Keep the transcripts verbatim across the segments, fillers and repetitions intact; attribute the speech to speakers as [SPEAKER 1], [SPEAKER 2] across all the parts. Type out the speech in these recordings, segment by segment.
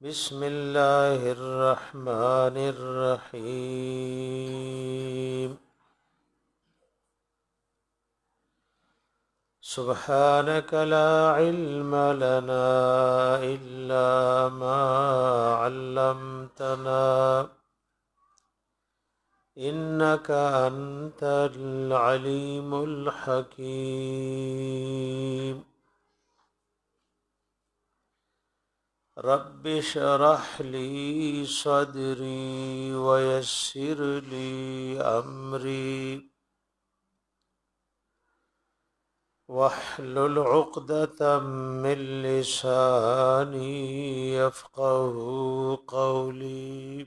[SPEAKER 1] بسم الله الرحمن الرحيم سبحانك لا علم لنا إلا ما علمتنا إنك أنت العليم الحكيم رب اشرح لي صدري ويسر لي أمري واحلل عقدة من لساني يفقه قولي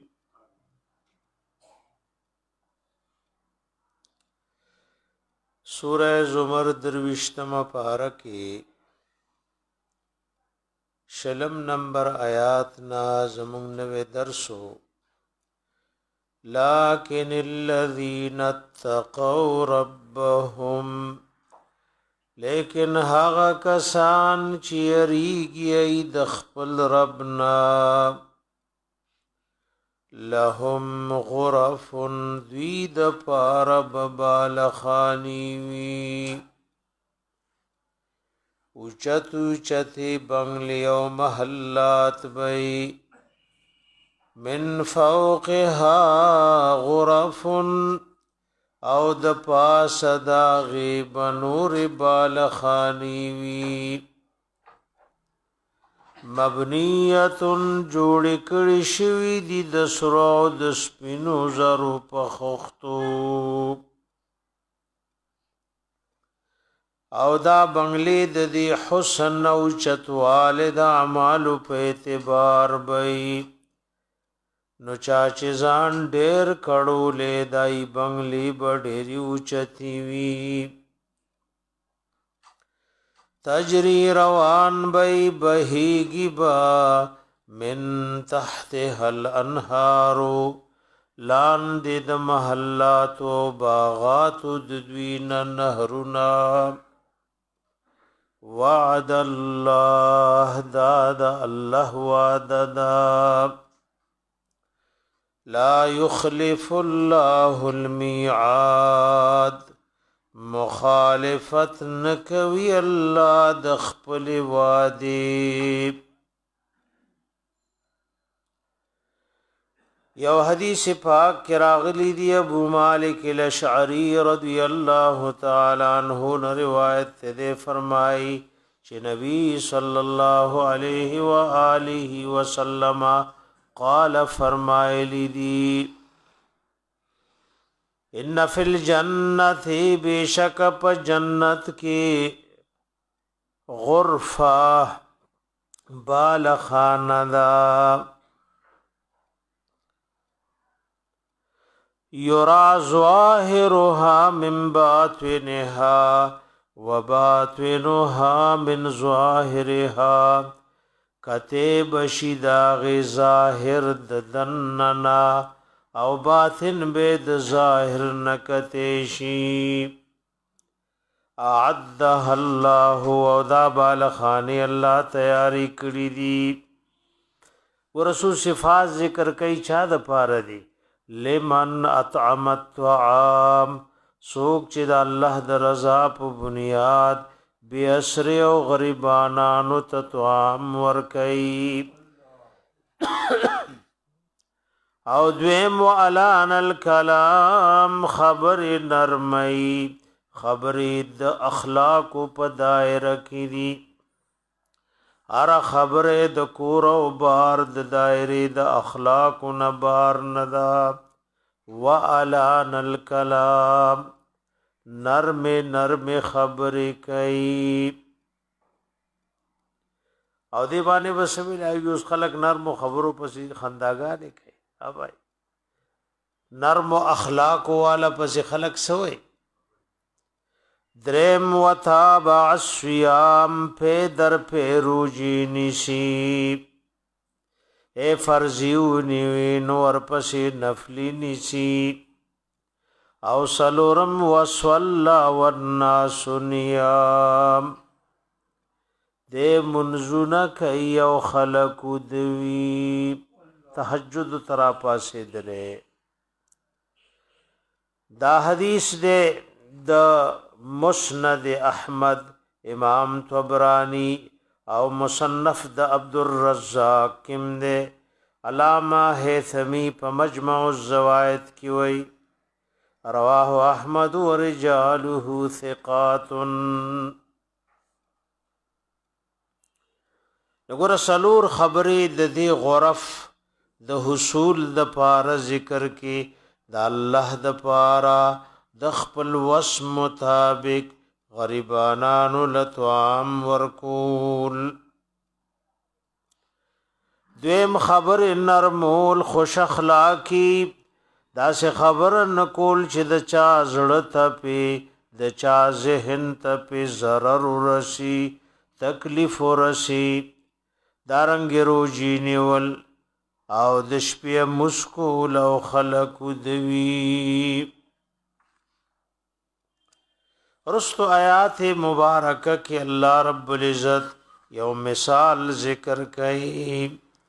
[SPEAKER 1] سورة زمر درویشتم پارکی شلم نمبر آیات نازمون نوے درسو لكن الذين اتقوا ربهم لیکن هغه کسان چې یریږي د خپل ربنا لهم غرف دوی د پاره بالخانی وی اوچت اوچتی بنگلی و محلات بی من فوقها غرف او د پاس دا غیب نور بالخانی وی مبنیت جوړ کړي شوی دی د سرو د سپینو زرو په خختو او دا بنگلی د دی حسن او چتواله د اعمال په اعتبار بی نو چاچی ځان ډیر کړو له دای بنگلی بډری اوچتی وی تجری روان بی بهیگی با من تحتها الانهار لاندې د محلات و باغات د دوین نهرنا وعد الله داد الله وعددا لا يخلف الله الميعاد مخالفت نکوي الله د خپل وعده یو حدیث پاک کې راغلی دی ابو مالک الاشعری رضی الله تعالی عنہ نے روایت ته فرمای چې نبی صلی الله علیه و آله وسلم قال فرمایلی دی ان فی الجنت بیشک پ جنت کی غرفہ بالخاندا یرا ظاهرها من باطنها وباطنها من ظاهرها کتب شدا غ ظاهر د دننا او باطن به د ظاهر نکتشی اعدها الله او دا بالخانی الله تیاری کړی دی ورسو صفات ذکر کوي چا د پاره دی لمن اطعم الطعام سوک چې د الله د رضا په بنیاد بی اسر او غریبانانو ته طعام ورکي او دویم وعلان الکلام خبر نرمی خبر د اخلاق په دایره کې دي اره خبر د کور او بار د دایره د اخلاق نه بار ندا وعلان الکلام نرم نرم خبر کوي او دی باندې وسویل ایوس خلق نرم خبرو پسې خنداګانې کوي اوبای نرم اخلاق والا پسې خلق سوې درم وتابع الصيام په در په روجي نشي اے فرضیونی نور پسې نفلی نشي او سلورم وصلا والناس نيام د منزونه کوي او خلق دوی تهجد ترا پاسې دله دا حدیث دے د مسند احمد امام طبرانی او مصنف د عبد الرزاق کم دے علامہ حیثمی په مجمع الزوائد کی وی رواه احمد ورجاله ثقات نګور سلور خبرې د دې غرف د حصول د پار ذکر کې د الله د پارا د خپل وس مطابق غریبانانو لطعام ورکول دویم خبر نرمول خوش اخلاقی دا سه خبر نکول چې د چا زړه ته پی د چا ذهن ته پی ضرر ورسی تکلیف ورسی دارنګ روجی نیول او د شپې مسکول او خلق دوی رستو آیات مبارکه کې الله رب العزت یو مثال ذکر کړي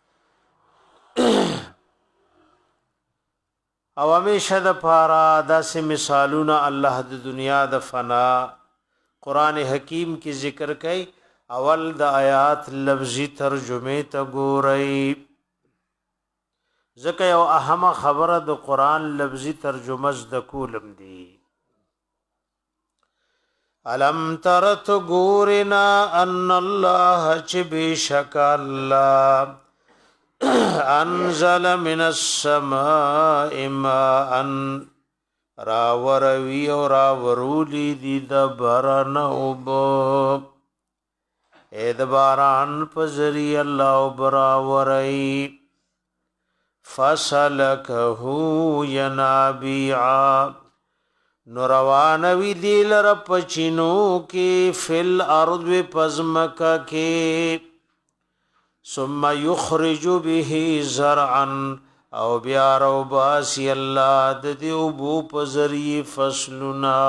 [SPEAKER 1] او همیشه د پارا داسې مثالونه الله د دنیا د فنا قران حکیم کې ذکر کړي اول د آیات لفظي ترجمه ته ګورئ ځکه یو اهمه خبره د قران لفظي ترجمه د کولم دی علم ترت ګورنا ان الله چې بشک الله انزل من السماء ماء راوروي او راورولی دی د باران اوب اې د باران پزري الله وبراوري فسلكه ينابيعا نوروانوی دیل رب چینو کی فل ارض پزمکا کی ثم يخرج به زرعا او بیا رو باسی اللہ ددیو بو پزری فصلنا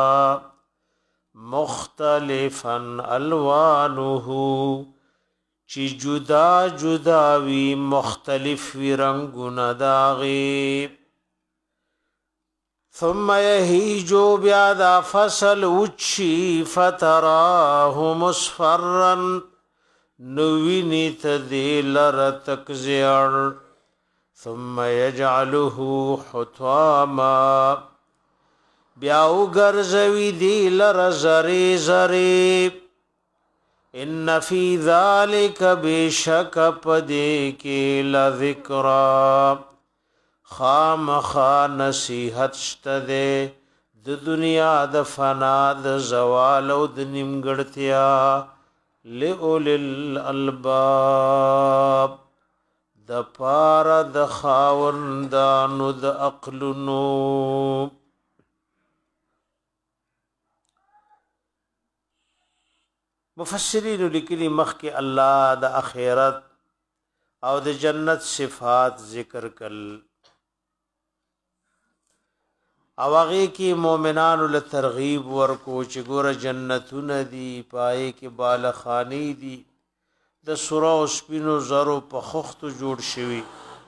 [SPEAKER 1] مختلفا الوانه چی جدا جدا وی مختلف وی رنگنا داغی ثم یهیجو بیادا فصل وچی فتراه مصفرا نوینی تدیل رتک زیار ثم یجعله حطاما بیاو گرزوی دیل رزری زری ان فی ذالک بشک پدی کی لذکرا خام خا نصیحت شتده د دنیا د فنا د زوال او د نیمګړتیا لئول الالباب د پار د خاوندانو د عقلونو مفسرین لیکلی مخ کې الله د اخرت او د جنت صفات ذکر کړل او هغه کې مؤمنانو له ترغیب ورکو چې ګوره جنتونه دي پای کې بالخانی دي د سورا او سپینو زرو په خختو جوړ شوی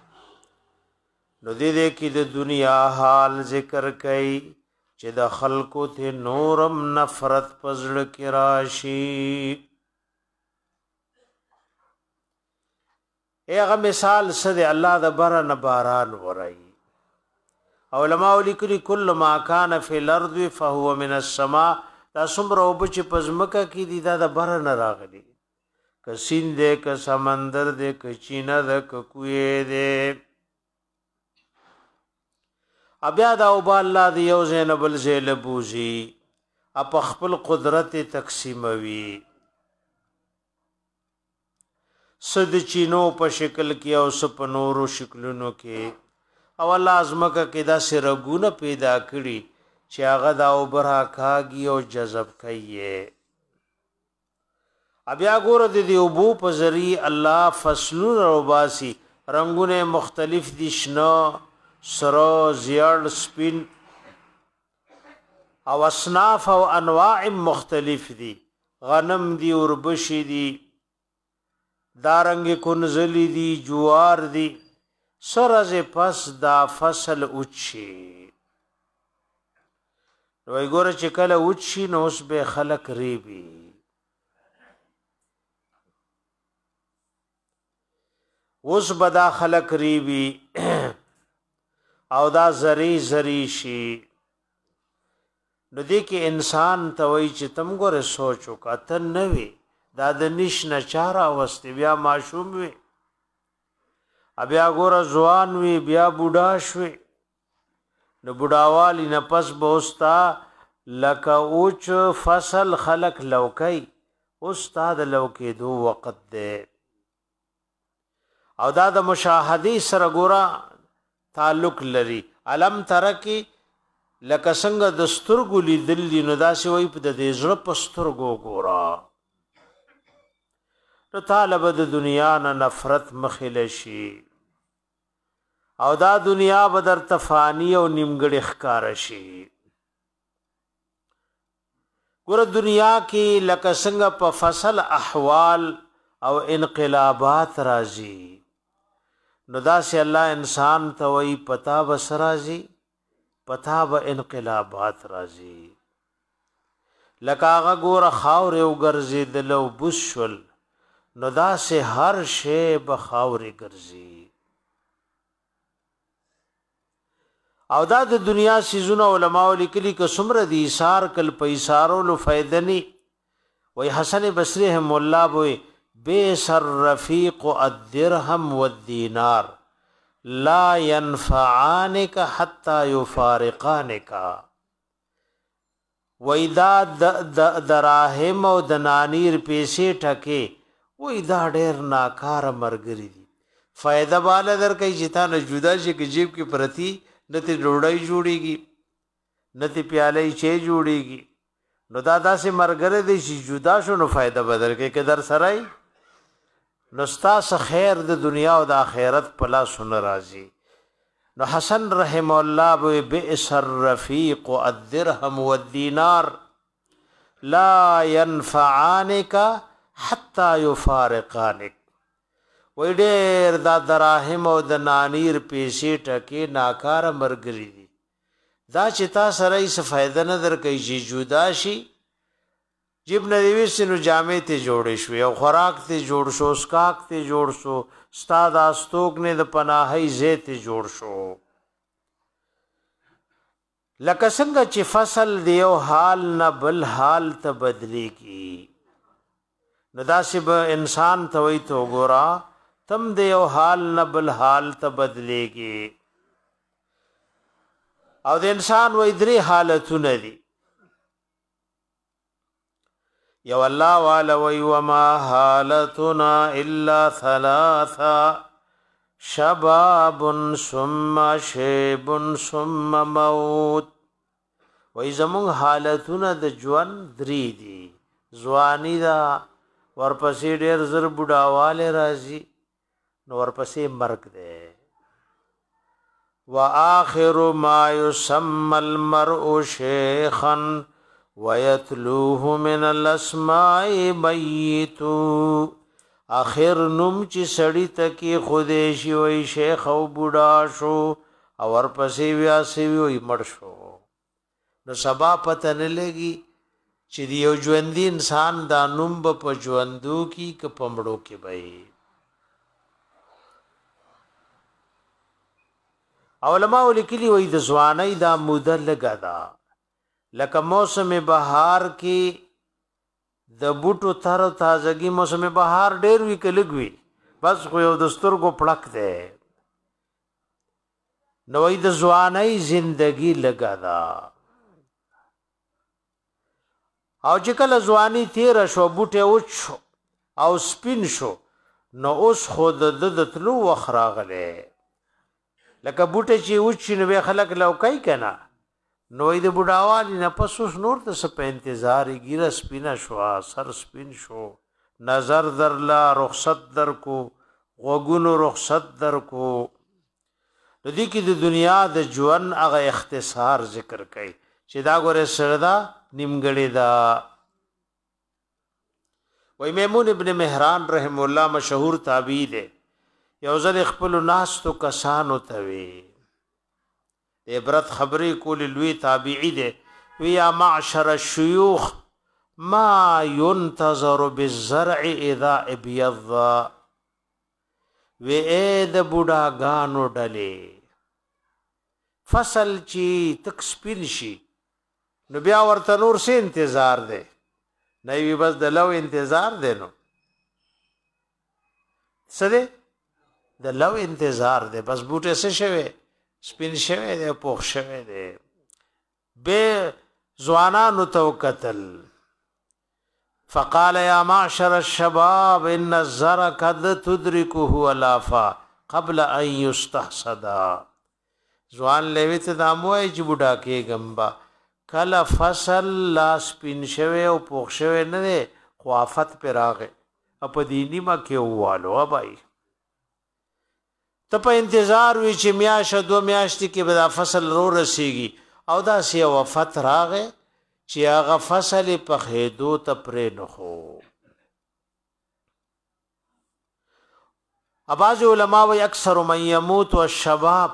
[SPEAKER 1] نو دې دې کې د دنیا حال ذکر کړي چې د خلقو ته نورم نفرت پزړه کې راشي هغه مثال سده الله د باران باران ورای علماء لیکلي کل ما کان فی الارض فهو من السماء دا څومره وبچ پزمکه کې دي دا د باران راغلي ک سیند دې ک سمندر دې ک چینه دې ک کوی دې ابیا دا او الله دی یو زینب الزیل بوزي اپ خپل قدرت تقسیموي صد چینو په شکل کې او سپ نورو شکلونو کې او الله ازمکه کې دا سرګونه پیدا کړي چې هغه دا او برا کاږي او جذب کوي ابیا ګور د دې ابو په ذری الله فصلونه روباسي رنگونه مختلف دي شنو سرو زیړ سپین او اصناف او انواع مختلف دي غنم دي وربشي دي دارنګ کنزلی دی جوار دی سرز پس دا فصل اوچی وای ګوره چې کله اوچی نو اوس به خلق ریبی اوس به دا خلق ریبی او دا زری زری شي نو دی کې انسان ته وای چې تم ګوره سوچو کا ته نه وي دا د نش نه چاره واستي بیا معشوم وي بیا ګوره ځوان وي بیا بوډا شوي نو بوډاوالی نه پس بوستا لکه اوچ فصل خلق لوکی استاد لوکی دو وقت دے او دا د مشاهدی سره ګوره تعلق لري علم ترکی لکه څنګه د سترګو لیدل دي نو داسې وایي په د دې زړه په سترګو ګوره نو طالب د دنیا نه نفرت مخې شي او دا دنیا به درته فانی او نیمګړې ښکاره شي ګوره دنیا کې لکه څنګه په فصل احوال او انقلابات راځي نو داسې الله انسان ته وایي پتا بس راځي پتا به انقلابات راځي لکه هغه ګوره خاورې وګرځېدل او بوس شول نو داسې هر شی به خاورې ګرځي او دا د دنیا سيزونه علماء لیکلي که څومره دي ایثار کل پیسارولو فائدہ ني وای حسن بصری هم مولا وای بیس الرفیق الدرهم والدینار لا ينفعانك حتى يفارقانك وای دا دراهم او دنانیر پیسې ټکه وای دا ډېر ناکار مرګري دي فائدہ والا در کوي چې تا نه جدا شي کې جیب کې پرتی نتی ډوډۍ جوړیږي نتی پیالې چي جوړیږي نو دا داسې مرګره دي چې جدا شو نو فائدہ بدل کې کې در سره نو ستاسو خیر د دنیا او د آخرت پلا سن راځي نو حسن رحم الله بئس الرفیق الدرهم والدینار لا ينفعانك حتى يفارقانك وای ډېر دا دراهم او د نانیر پیسې ټکي ناکاره مرګري دي دا چې تا سره یې څه فائدہ نه درکوي چې جدا شي جیب نه دی وسې نو جامې ته جوړې شوې او خوراک ته جوړ شو اسکاک ته جوړ شو ستا د استوګنې د پناهۍ ځای ته جوړ شو لکه څنګه چې فصل دی یو حال نه بل حال ته بدلېږي نو داسې به انسان ته وایي ته وګوره تم د یو حال نه بل حال ته بدلېږي او د انسان وایي درې حالتونه دي یو الله والا وی وما حالتنا الا ثلاثه شباب ثم شيب ثم موت وی زمون حالتونه د ژوند درې دي ځواني دا ورپسې ډېر زر بډاواله راځي نو ورپسې مرګ دی واخر ما يسمى المرء شيخا ويتلوه من الاسماء ميت اخر نوم چې سړی تکي خوده شي وي شیخ او بوډا شو او ورپسې بیا سی وي مړ شو نو سبا پته نه لګي چې یو ژوندۍ انسان دا نوم په ژوندو کې ک پمړو کې وي علماء لیکلي وي د ځوانۍ دا موده لګا دا لکه موسم بهار کې د بوټو تر تازگی موسم بهار ډېر وی کلګوي بس خو یو دستور کو پړک ده نوې د ځوانۍ زندگی لګا دا او چې کله ځواني تیر شو بوټه وچ او سپین شو نو اوس خود د تلو وخراغله لکه بوټه چې وچ نو خلک لوکای کنا نو د بډاوالی نه پسوس نور ته سپ انتظار ګیره سپینا شو سر سپین شو نظر در لا رخصت در کو غوګونو رخصت در کو د دې کې د دنیا د ژوند هغه اختصار ذکر کړي چې دا ګوره سره دا نیمګړی دا وی میمون ابن مهران رحم الله مشهور تابعی دی یو ځل خپل ناس تو کسانو توی عبرت خبرې کول لوی تابعی دی وی یا معشر الشيوخ ما ينتظر بالزرع اذا ابيض وی اے د بوډاګانو ډلې فصل چی تک سپین شي نو بیا ورته نور سه انتظار دی نه وی بس د لو انتظار دی نو سره د لو انتظار دی بس بوټه څه شوی سپین شوی دی پوخ شوی دی به ځوانانو تو قتل فقال يا معشر الشباب ان الزرع قد تدركه الافا قبل ان يستحصد ځوان لوي ته داموي چې بوډا کې غمبا کله فصل لاس پین شوی او پوخ شوی نه دی خوافت پر راغې په دیني ما کې والو بای ته په انتظار وی چې میاشه دو میاشتې کې به دا فصل رو رسیږي او دا سی وفات راغې چې هغه فصل په خېدو ته پرې نه خو اباظ علماء و اکثر من يموت والشباب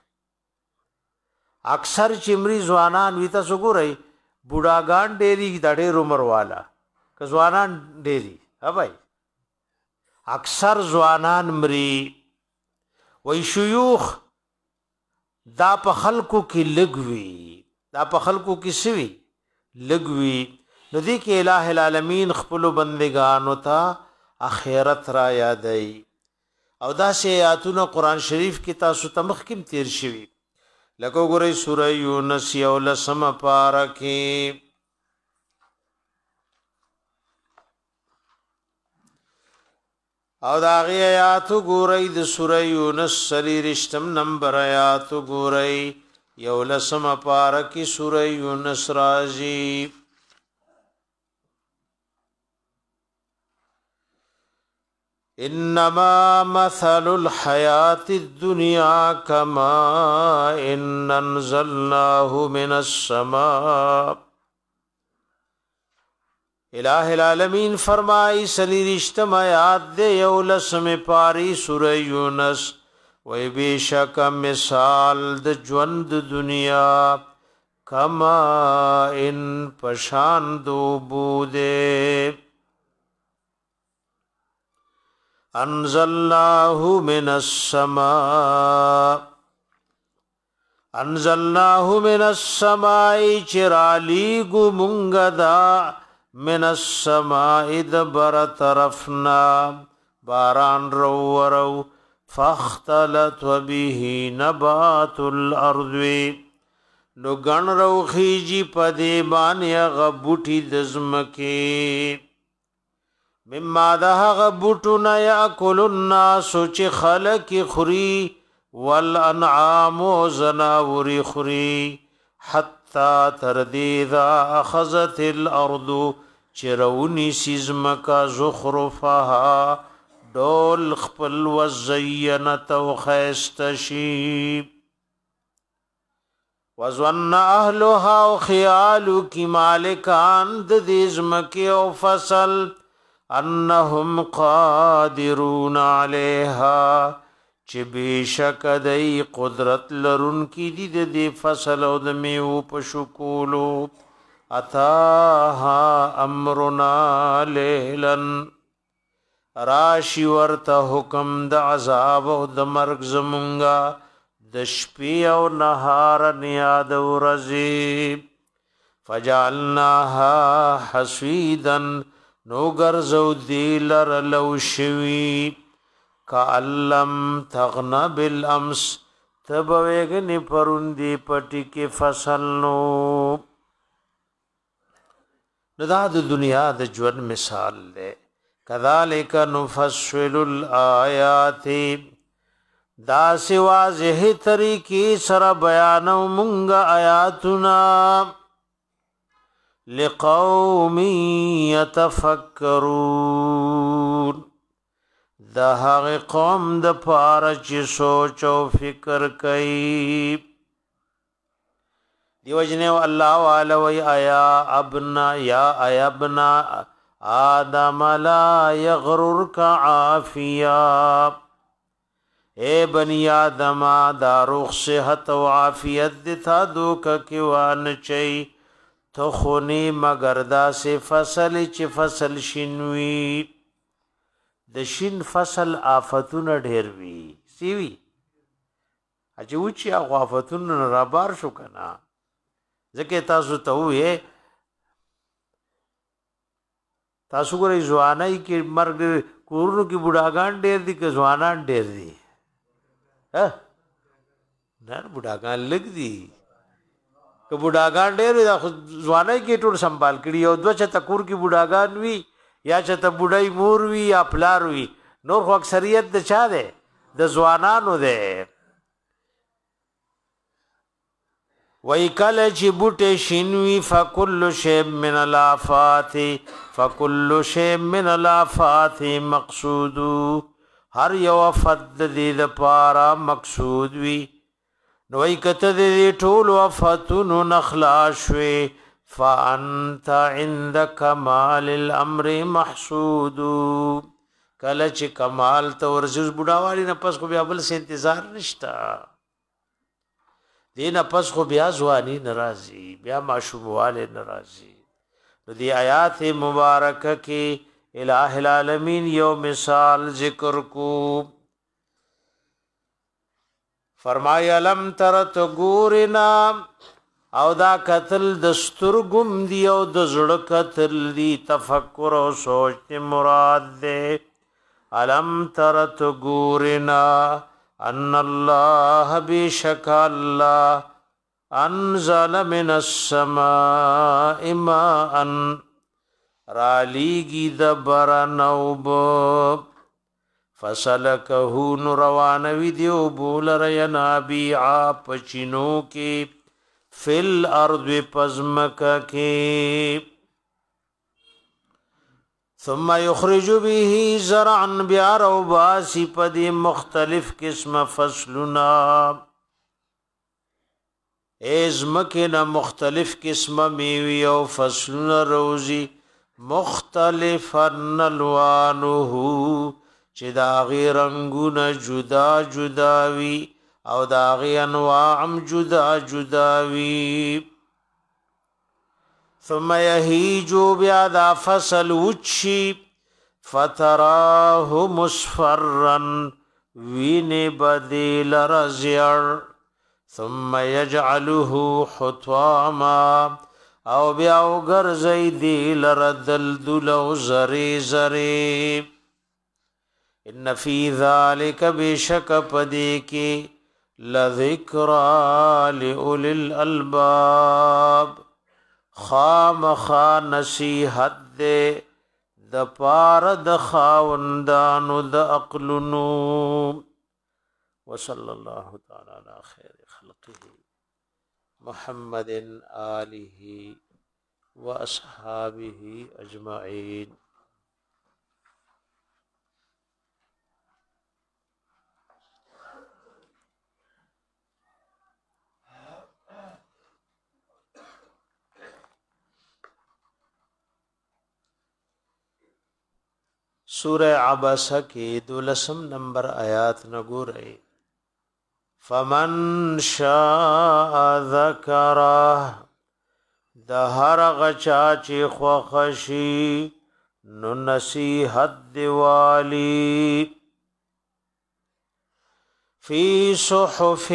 [SPEAKER 1] اکثر چې مری ځوانان وي تاسو ګورئ بوډاګان ډېری د ډېر عمر والا که ځوانان ډېری ها بھائی اکثر ځوانان مری وای شيوخ دا په خلکو کې لګوي دا په خلکو کې سوي لګوي نو دې کې الٰه العالمین خپل بندگانو ته اخرت را یادای او دا سه آیاتونه قران شریف کې تاسو ته مخکیم تیر شوي لکه وګورئ سوره یونس یو لسم پارکه او دا غي آیات وګورئ د سوره یونس سری رشتم نمبر آیات وګورئ یو لسم پارکه سوره یونس رازی انما مثل الحیات الدنیا کما ان انزلناه من السماء الہ العالمین فرمائی سلی رشتم آیات دے یولسم پاری سورہ یونس وی بیشک مثال د ژوند دنیا کما ان پشاند بودے انزلناه من السماء انزلناه من السماء چرالی گو منگدا من السماء دبر طرفنا باران رو ورو فاختلط به نبات الارض نو گن رو خیجی پدی بانی غبوٹی دزمکی مما ده غبوٹنا یاکل الناس چی خلق خری والانعام زناوری خری حتی تردیدا اخذت الارض چرونی سیزمکا زخرفها دول خپل وزینت و خیستشی وظن اهلها و خیالو کی مالکان ددیزمکی و فصل انهم قادرون علیها چه بیشک دی قدرت لرن کی دی دی فصل او د میو پشکولو اتاها امرنا لیلن راشی ورته حکم د عذاب او د مرګ زمونگا د شپې او نهار نیاد ورزی فجعلناها حسیدا نو گرزو دیلر لو شوی کعلم تغنا بالامس تبویگنی پروندی پٹی کے فصل نو ندا د دنیا د ژوند مثال دے کذالک نفصل الآیات دا سی واضح طریقی سر بیانو منگا آیاتنا لقوم یتفکرون دا هغه قوم د پاره چې سوچ او فکر کوي دیو جنو الله والا وی آیا ابنا یا آیا ابنا آدم لا یغررک عافیا، اے بنی آدم دا روغ صحت و عافیت دیتا دوکا کیوان چی تخونی مگر دا سے فصل چی فصل شنوی د شین فصل آفتون ډیر وی سیوی اچھا وچی اغو آفتون رابار شو کنا ځکه تاسو ته وې تاسو ګورئ ځوانای کې مرګ کورونو کې بوډاګان ډیر دي که ځوانان ډیر دي ها نه بوډاګان لګ دي که بوډاګان ډیر دي ځوانای کې ټول سنبال کړي او دوه چته کور کې بوډاګان وي یا چته بوډای مور وي یا پلار وي نور خو اکثریت د چا ده د ځوانانو ده وای کله چې بوټه شینوي فکل شی من الافات فکل شی من الافات مقصود هر یو فد دې د پارا مقصود وی نو وای کته دې ټول وفتون نخلاص وی فانت عند کمال الامر محسود کله چې کمال ته ورزش بډاوالي نه پس خو بیا بل څه انتظار نشتا دین پس خو بیا ځواني ناراضي بیا معشومواله ناراضي نو دی آیات مبارکه کې الہ العالمین یو مثال ذکر کو فرمایا لم ترت ګورنا او دا قتل دستور گم دی او د زړه قتل دی تفکر او سوچ مراد ده الم ترت ګورنا ان الله بشک الله انزل من السماء ماء رالیگی دبر نوب فسلکه نروانوی دیو بولر ینابیعا پچینو کی فل ارض پزمکا کی ثم يخرج به زرعا بیار و باسی پدی مختلف قسم فصلنا ازمکنا مختلف قسم میوی و فصلنا روزی مختلفا الوانه چه داغی رنگون جدا جداوی او داغی انواعم جدا جداوی ثم یهیجو بیا دا فصل وچی فتراه مصفرا وین بدیل رزیر ثم یجعله حطاما او بیا وګرځي دیل ردل او زری زری ان فی ذلک بشک پدی کی لذکرا لأولی الالباب خام خا نصیحت دے د پار د خاوندانو د عقلونو وصلی اللہ تعالی علی خیر خلقه محمد آلہ و اصحابہ اجمعین سورہ عبسہ کی دولسم نمبر آیات نگورئے فمن شاء ذکرہ دہر غچا چی خوخشی نو نصیحت دیوالی فی صحف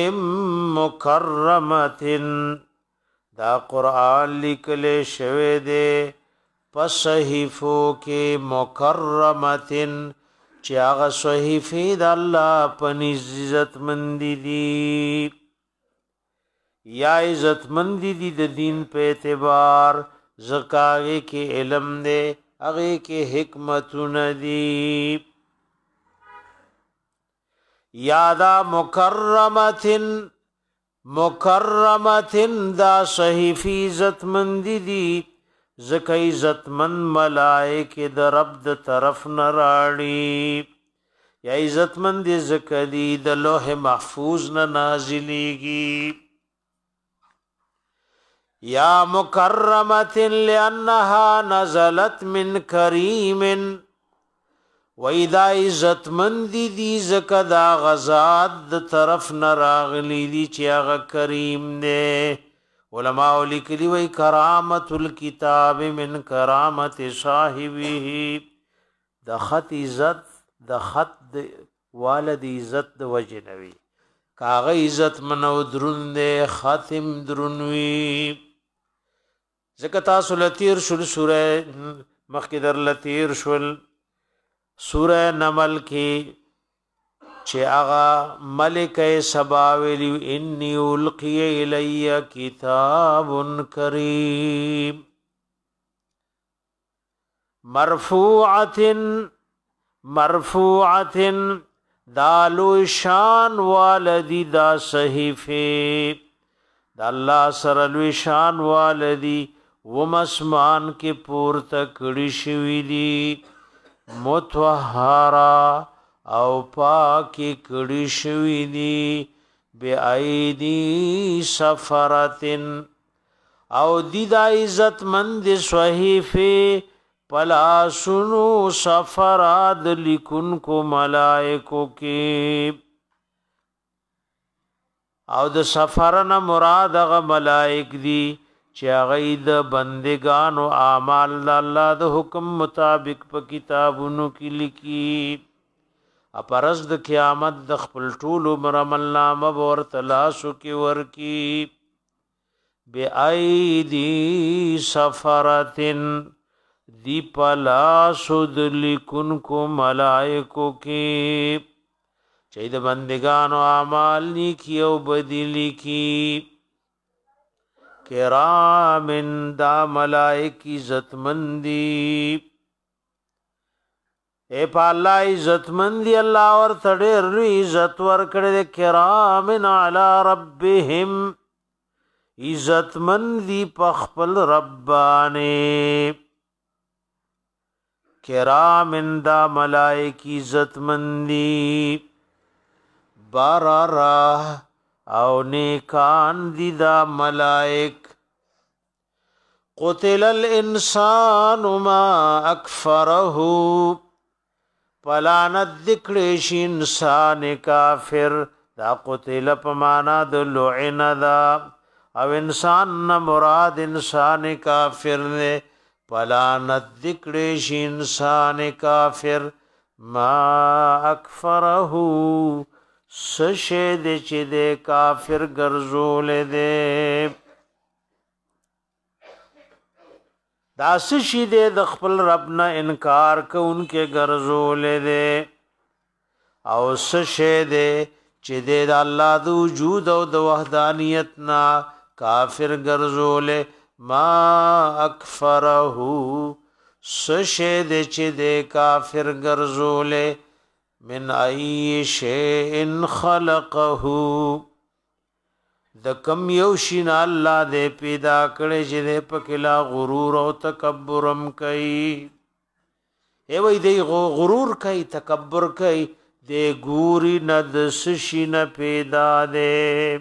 [SPEAKER 1] مکرمت دا قرآن لکلے شوے دے پس صحیفو کے مکرمتن چاغ صحیفی دا اللہ پنی عزت مندی دی یا عزت مندی دی دا دین پہ اعتبار زکاگے کے علم دے اگے کے حکمتون دی یادا مکرمتن مکرمتن دا صحیفی عزت مندی دی زکه عزتمن ملائکه د رب د طرف نراړي یا عزتمن دي زکه دي د لوح محفوظ نه نازلېږي یا مکرمت لانها نزلت من کریم وَإِذَا عزت مندی دی زکا دا غزاد دا طرف نراغلی دی چی آغا کریم دے. علماء لکلی وی کرامت الكتاب من کرامت صاحبی دا خط عزت دا خط والد عزت دا وجنوی کاغ عزت منو درن دے خاتم درنوی زکتا سلطیر شل سورہ مخدر لطیر شل سورہ نمل کی چه آغا ملک سبا ویلیو انی القی الی کتاب کریم مرفوعت مرفوعت دالو شان والدی دا صحیفے دا اللہ سرلوی شان والدی ومسمان کے پورتا کڑی شوی دی متوحرا او پاکی کڑی شوی دی بی ایدی سفرتن او دی دا عزت مند صحیفے پلا سنو سفراد لکن کو ملائکو کی او د سفرنا مراد اغا ملائک دی چی اغید بندگان و اعمال دا اللہ دا حکم مطابق پا کتابونو کی لکی اپرز دا قیامت دا خپل طولو مرمل نام بور تلاسو کی ورکی بی ایدی سفرتن دی پلاسو دلکن کو ملائکو کی چی دا بندگان و اعمال نیکی او بدلی کی کرامن دا ملائک عزت مندی اے پا اللہ عزت مندی اللہ اور تڑیر روی عزت ورکڑے کرامن علی ربهم عزت مندی پخپل ربانے کرامن دا ملائک عزت مندی بارارا او نیکان دی دا ملائک قتل الانسان ما اکفرہو پلانت دکڑیش انسان کافر دا قتل پمانا دا لعن دا او انسان نا مراد انسان کافر نے پلانت دکڑیش انسان کافر ما اکفرہو سشے دے چی دے کافر گرزول دے دا سشی دے دخپل ربنا انکار کو ان کے گرزول دے او سشے دے چی دے دا اللہ دا وجود او دا وحدانیتنا کافر گرزول ما اکفرہو سشے دے چی دے کافر گرزول من ای شیئن خلقہو د کم یوشین اللہ دے پیدا کڑے چی دے پکلا غرور او تکبرم کئی اے وی دے غرور کئی تکبر کئی دے گوری ند سشین پیدا دے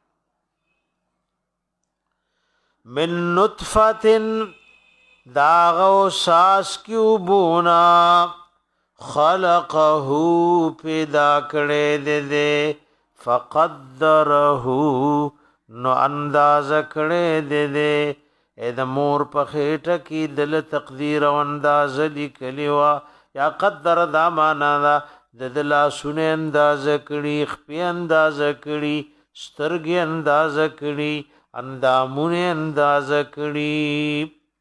[SPEAKER 1] من نطفتن داغو ساس کیو بونا خلقہو پیدا کڑے دے دے فقدرہو نو انداز کڑے دے دے اے دا مور پخیٹا کی دل تقدیر و انداز لکلیوا یا قدر دا مانا دا ددلا سنے انداز کڑی خپی انداز کڑی سترگی انداز کڑی اندامون انداز کڑی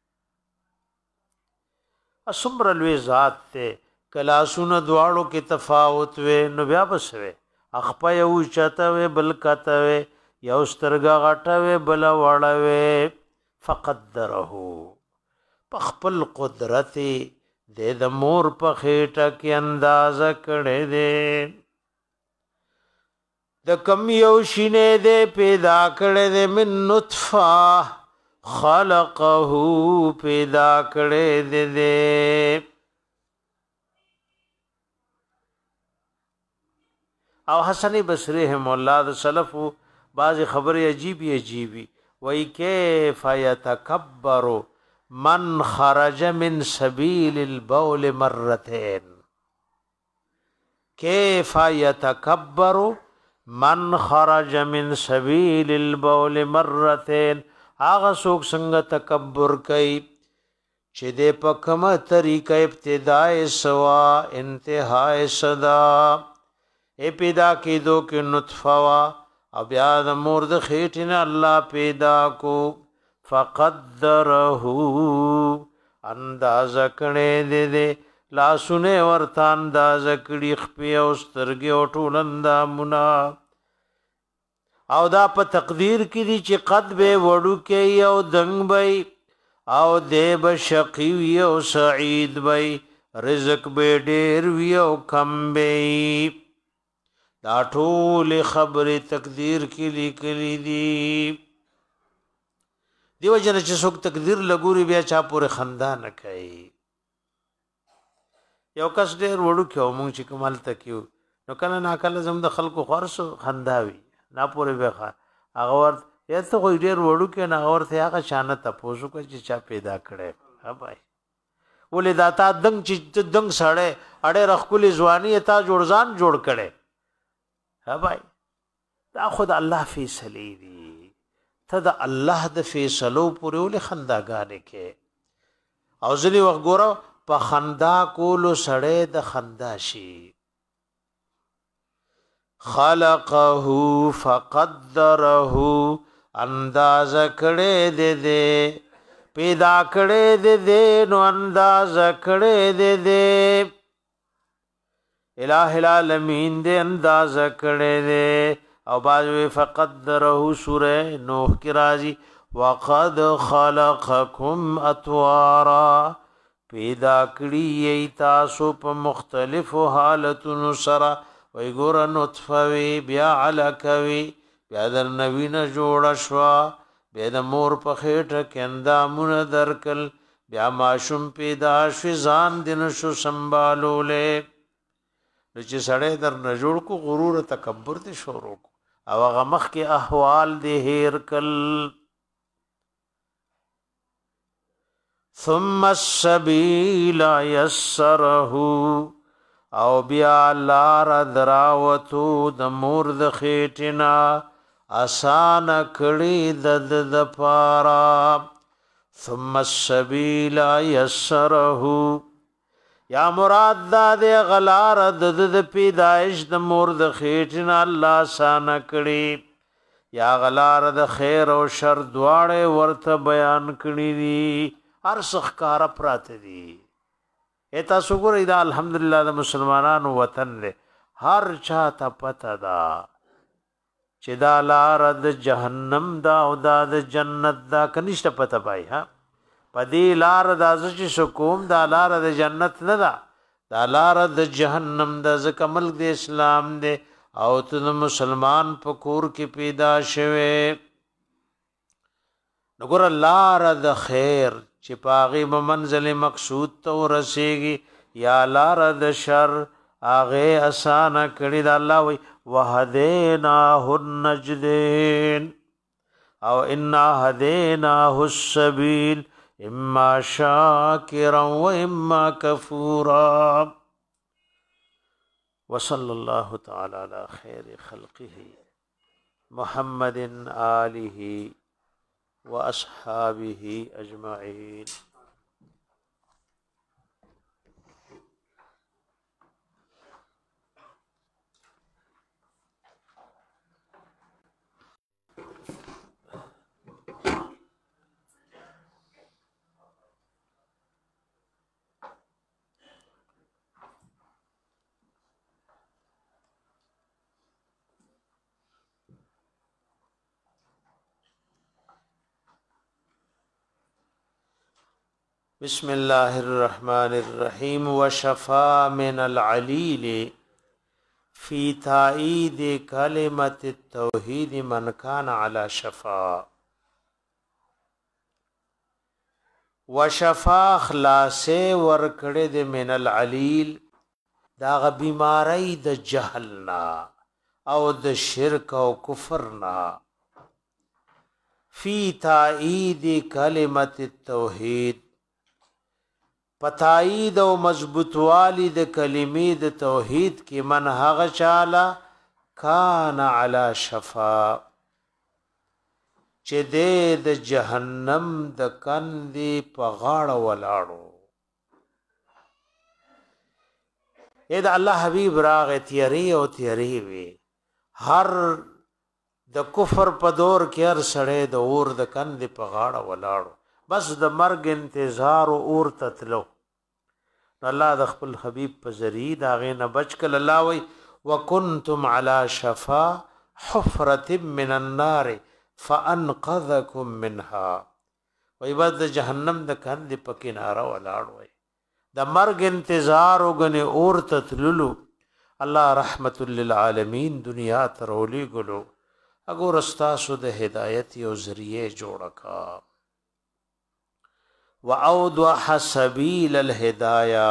[SPEAKER 1] اسمر الوی ذات تے کلاسون دوارو کی تفاوت وے نو بیا بسوے اخپا یو چاہتا وے بل کاتا وے یو سترگا غاٹا وے بلا وارا وے فقدرہو پخپل قدرتی دے دا مور پخیٹا کی اندازہ کڑے دے دا کم یو شینے دے پیدا کڑے دے من نطفہ خلقہو پیدا کڑے دے دے او حسن بصری ہم اللہ دا سلفو بعض خبر عجیبی عجیبی وای کیف یتکبر من خرج من سبیل البول مرتين کیف یتکبر من خرج من سبیل البول مرتين هغه څوک څنګه تکبر کوي چې د پکمه طریقه ابتدای سوا انتهای صدا ابتدا کېدو کې نطفه وا او بیا د مور د خېټې نه الله پیدا کو فقدره اندازه کړي دې دې لاسونه ورته اندازه کړي خپې او سترګې او ټول اندامونه او دا په تقدیر کې دي چې قد به وړو کې او دنګ بې او دې به شقي وي او سعید بې رزق به ډېر وي او کم بې دا ټول خبره تقدیر کې لیکلي دي دیو جن چې څوک تقدیر لګوري بیا چا پورې خندا نه کوي یو کس ډېر وړو کې مونږ چې کمال تکیو نو کله نا کله زم د خلکو خرص خنداوي نا پورې به هغه ور یا ته خو ډېر وړو کې نه ورته هغه شانه تاسو کو چې چا پیدا کړي ها بھائی ولې دا تا دنګ چې دنګ سړې اړې رخکولې ځواني تا جوړځان جوړ کړي ها بھائی دا خود الله فیصله دی ته د الله د فیصلو پورې ولې خنداګانې کې او ځلې وخت ګوره په خندا کولو سړې د خندا شي خلقه فقدره انداز کړه دې دې پیدا کړه دې دې نو انداز کړه دې دې الہ العالمین دې انداز کړه دې او باجو فقدره سوره نوح کی راضی وقد خلقکم اطوارا پیدا کړی ای تاسو په مختلفو حالتونو سره وی ګور نطفه وی بیا علکوي بیا در نوین جوړ شوا بیا د مور په خېټه کې اندامونه درکل بیا ماشوم پیدا شو ځان دین شو سنبالولې چې سړی در نه جوړ کو غرور تکبر ته شروع کو او هغه مخ کې احوال دې هیر کل ثم السبيل يسره او بیا لار دراوتو د مور د خېټنا آسان کړي د د پارا ثم السبيل يسره یا مراد دا د غلار د د پیدائش د مور د خېټنا الله آسان کړي یا غلار د خیر او شر دواړه ورته بیان کړي دي هر سخکار پرات دي ایتا سګور دا الحمدلله د مسلمانانو وطن له هر چا ته پته دا چې دا لار د جهنم دا او دا د جنت دا کنيشته پته پای ها پدې لار د ازچ سکوم دا لار د جنت نه دا دا لار د جهنم د زکمل د اسلام دی او ته مسلمان پکور کې پیدا شوه نګور لار د خیر چې پاغي منزل مقصود ته ورسیږي یا لار د شر اغه آسان کړي د الله وي وهديناه النجدين او انا هديناه السبيل اما شاكرا واما كفورا وصلى الله تعالى على خير خلقه محمد آله واصحابه اجمعين بسم الله الرحمن الرحيم وشفا من العليل في تأييد كلمة التوحيد من كان على شفا وشفا خلاصه ورکړه د من العليل دا غ بیماری د جهلنا او د شرک او کفرنا فی تایید کلمت التوحید پتایید او مضبوطوالی د کلمې د توحید کې من هغه چاله کان علی شفا چې د جهنم د کندې په غاړه ولاړو. اې د الله حبیب راغې تیری او تیری وي هر د کفر په دور کې هر سړی د اور د کندې په غاړه ولاړو بس د مرګ انتظار او اور تتلو. الله د خپل حبیب په ذریعہ دا غې نه بچ کړ. الله وی وکنتم علی شفا حفرة من النار فانقذکم منها. وی بس د جهنم د کندې په کناره ولاړ وی د مرګ انتظار وګنه اور تتللو. الله رحمت للعالمین دنیا ترولی ګلو اګور استاسو د هدایت یو ذریعہ جوړ کا. واوضح سبیل الهدايه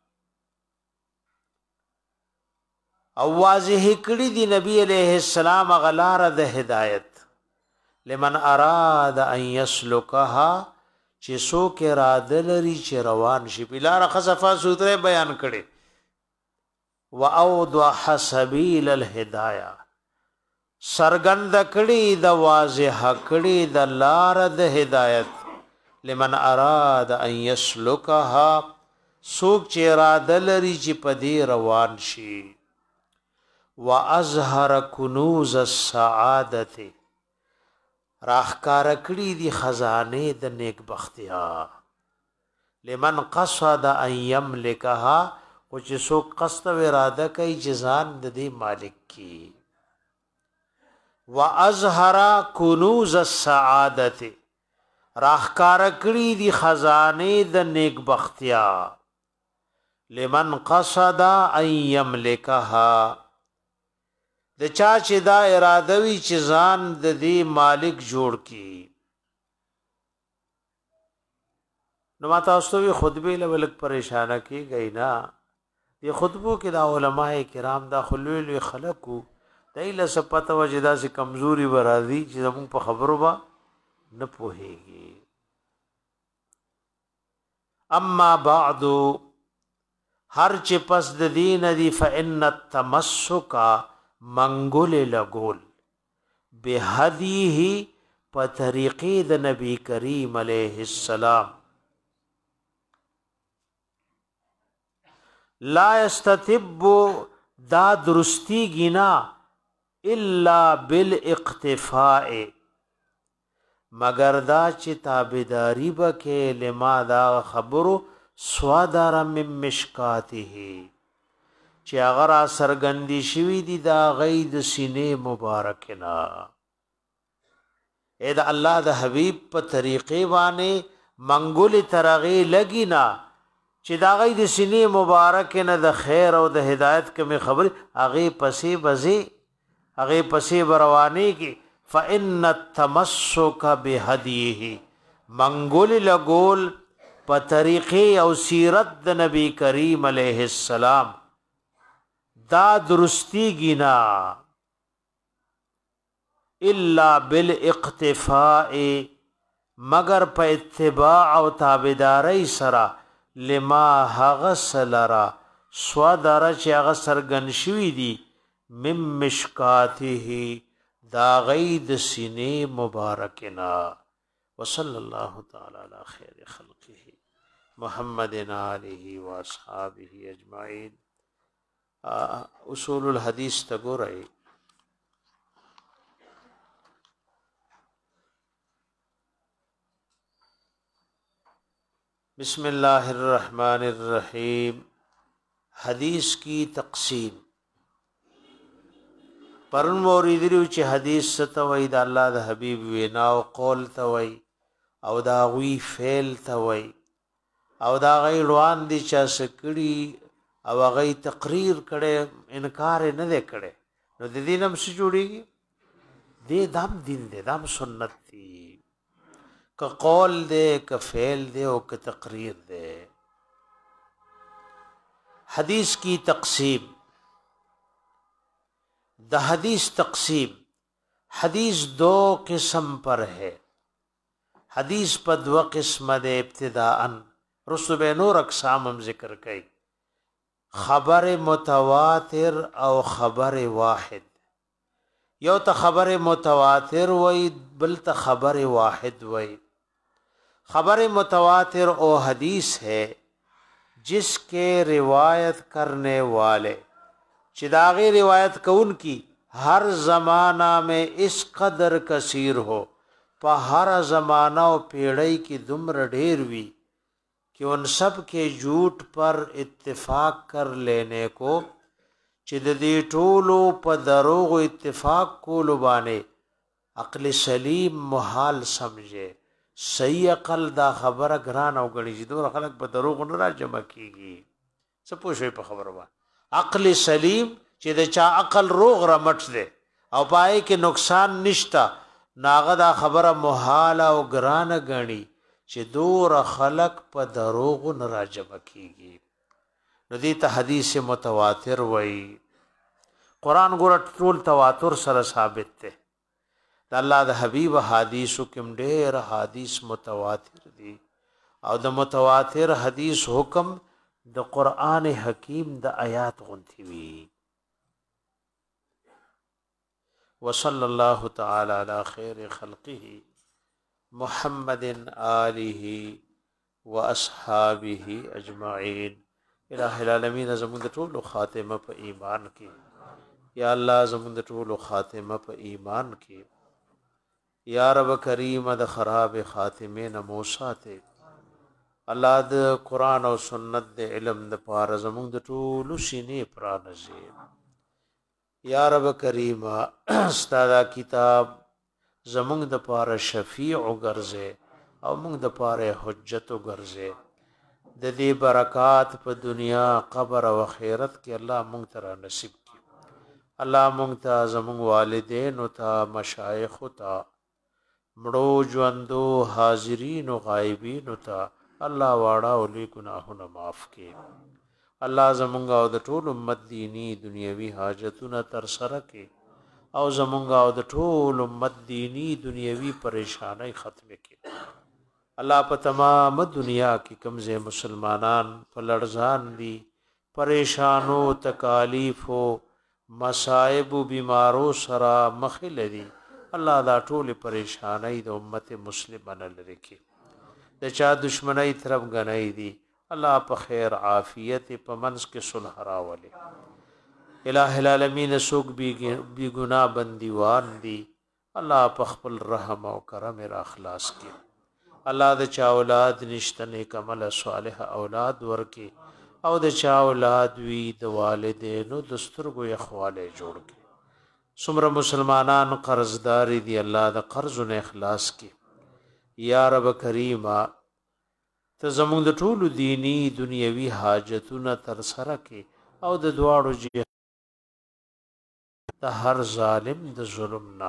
[SPEAKER 1] او واضح کړي دی نبی علیہ السلام غلار د هدایت لمن اراد ان يسلكها چې څوک اراده لري چې روان شي بلار خصفا سوتره بیان کړي. واوضح سبیل الهدايه سرګند کړي د واضح کړي د لار د هدایت لمن اراد ان يسلكها څوک چې اراده لري چې پدې روان شي. واظهر کنوز السعادت راخکار کړي دي خزانه د نیک بختیا لمن قصد ان يملكها او چې څوک قصد و اراده کوي چې ځان د دې مالک کی. واظهر کنوز السعادت راخکار کړي دي خزانه د نیک بختیا لمن قصد ان يملكها د چا چې دا اراده وی چې ځان د دې مالک جوړ کی. نو ما تاسو ته خطبه لولک پریشانه کی گئی نا دی خطبو کې دا علماء کرام دا خلوی خلقو دایله سپته وجدا سي کمزوري برازي چې زمون په خبرو با نه پوهیږي. اما بعد هر چې پس د دین دی فإن التمسك منګول لګول بهدیه په طریقې د نبی کریم علیه السلام لا یستتب دا درستی گینا الا بالاقتفاء مگر دا چې تابعداری بکې لما دا خبرو سوادار من مشکاته چې اگر سرګندی شوی دی دا غید سینې مبارکنا. اې دا الله د حبیب په طریقې باندې منګول ترغه لګینا چې دا غید سینې مبارکنا د خیر او د هدایت کې خبر هغه پسې بزي هغه پسې برواني کې فإن التمسك بهديه منګول لګول په طریقې او سیرت د نبی کریم علیه السلام دا درستی گینا الا بالاقتفاء مگر په اتباع او تابعداري سره لما هغسلرا سوادر چې هغه سرګن شوی دی مم مشکاته دا غید سینې مبارکنا. وصلی الله تعالی علی خیر خلقه محمد آله و اصحابه اجمعین. اصول الحدیث تگورئی بسم اللہ الرحمن الرحیم. حدیث کی تقسیم پرون موریدریو چې حدیث ستوي د الله د حبیب وینا او قول توي او دا غوی فعل توي او دا غي روان دي چې سکړي او غي تقریر کړي انکار نه دې کړي نو د دې نم څه جوړيږي دې دام دین دې دام سنت دي ک قول دې ک فعل دې او ک تقریر دې. حدیث کی تقسیم د حدیث تقسیم حدیث دو قسم پر ہے. حدیث په دوه قسمه ده ابتداءً رسو به نور اقسام هم ذکر کړي خبر متواتر او خبر واحد یو ته خبر متواتر وای بل ته خبر واحد وای خبر متواتر او حدیث ہے جس کے روایت کرنے والے چداغی روایت کون کی ہر زمانہ میں اس قدر کثیر ہو پا ہر زمانہ و پیڑی کی دمر ڈھیر وی کہ ان سب کے جھوٹ پر اتفاق کر لینے کو چددی ټولو په دروغ اتفاق کولو باندې عقل سلیم محال سمجھے صحیح عقل دا خبره ګران او غړي چې دوه خلک په دروغ نه را جمع کیږي څه پوښي په خبره وا عقل سلیم چې د چا عقل روغ را مټ دی او پای کې نقصان نشتا ناغه دا خبره محال او ګران غړي چې دوه خلک په دروغ نه را جمع کیږي نو دې ته حدیث متواتر وای قران ګور ټول تواتر سره ثابت ده د الله د حبیب حدیثو کوم ډېر حدیث متواتر دي او د متواتر حدیث حکم د قران حکیم د آیات غونتی وی وصلی الله تعالی علی خیر خلقه محمد آله واصحابه اجمعین الہ العالمین زمون د ټولو خاتمه په ایمان کې یا الله زمون د ټولو خاتمه په ایمان کې یا رب کریم د خراب خاتمه نه موساته الله د قران او سنت د علم د پاره زمون د ټولو سینې پرانځي یا رب کریم استاد کتاب زمون د پاره شفیع ګرځي او موږ د پاره حجت ګرځي د دې برکات په دنیا قبر او آخرت کې الله مونږ ته نصیب کړي الله مونږ ته زموږ والدین او ته مشایخ او ته مړو ژوندو حاضرین او غایبین او ته الله واړه او لوی ګناهونه معاف کړي الله زموږ او د ټول امت دینی دنیوي حاجتونه تر سره کړي او زموږ او د ټول امت دینی دنیوي پریشانای ختم کړي الله په تمام دنیا کې کمزه مسلمانان په لړزان دي پریشانو تکالیف او مصائب او بیمارو سره مخ لري الله دا ټول پریشانای د امت مسلمانه لري کې د چا دشمنی طرف غنای دي الله په خیر عافیت په منس کې صلح راولي الہ العالمین سوق بی بی گناہ بندیوان دي الله په خپل رحم او کرم را اخلاص کې الله د چا اولاد نشته نیک عمل صالح اولاد ورکي او د چا اولاد وی د والدینو د سترګو یخواله جوړ کړي څومره مسلمانان قرضدار دي الله د قرضونو اخلاص کړي یا رب کریمه ته زموږ د ټولو دینی دنیوي حاجتونه تر سره کړي او د دواړو جهاد د هر ظالم د ظلم نه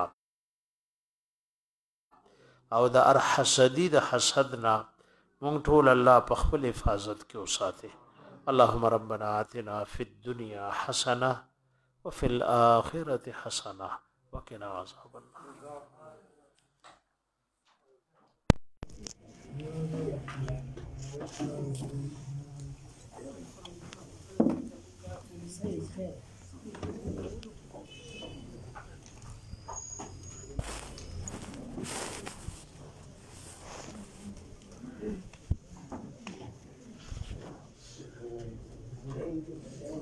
[SPEAKER 1] او د ار حسدی د حسد نه مونږ ټول الله په خپل حفاظت کې وساته اللهم ربنا آتنا فی الدنيا حسنه وفي الاخره حسنه وقنا عذاب النار Thank you.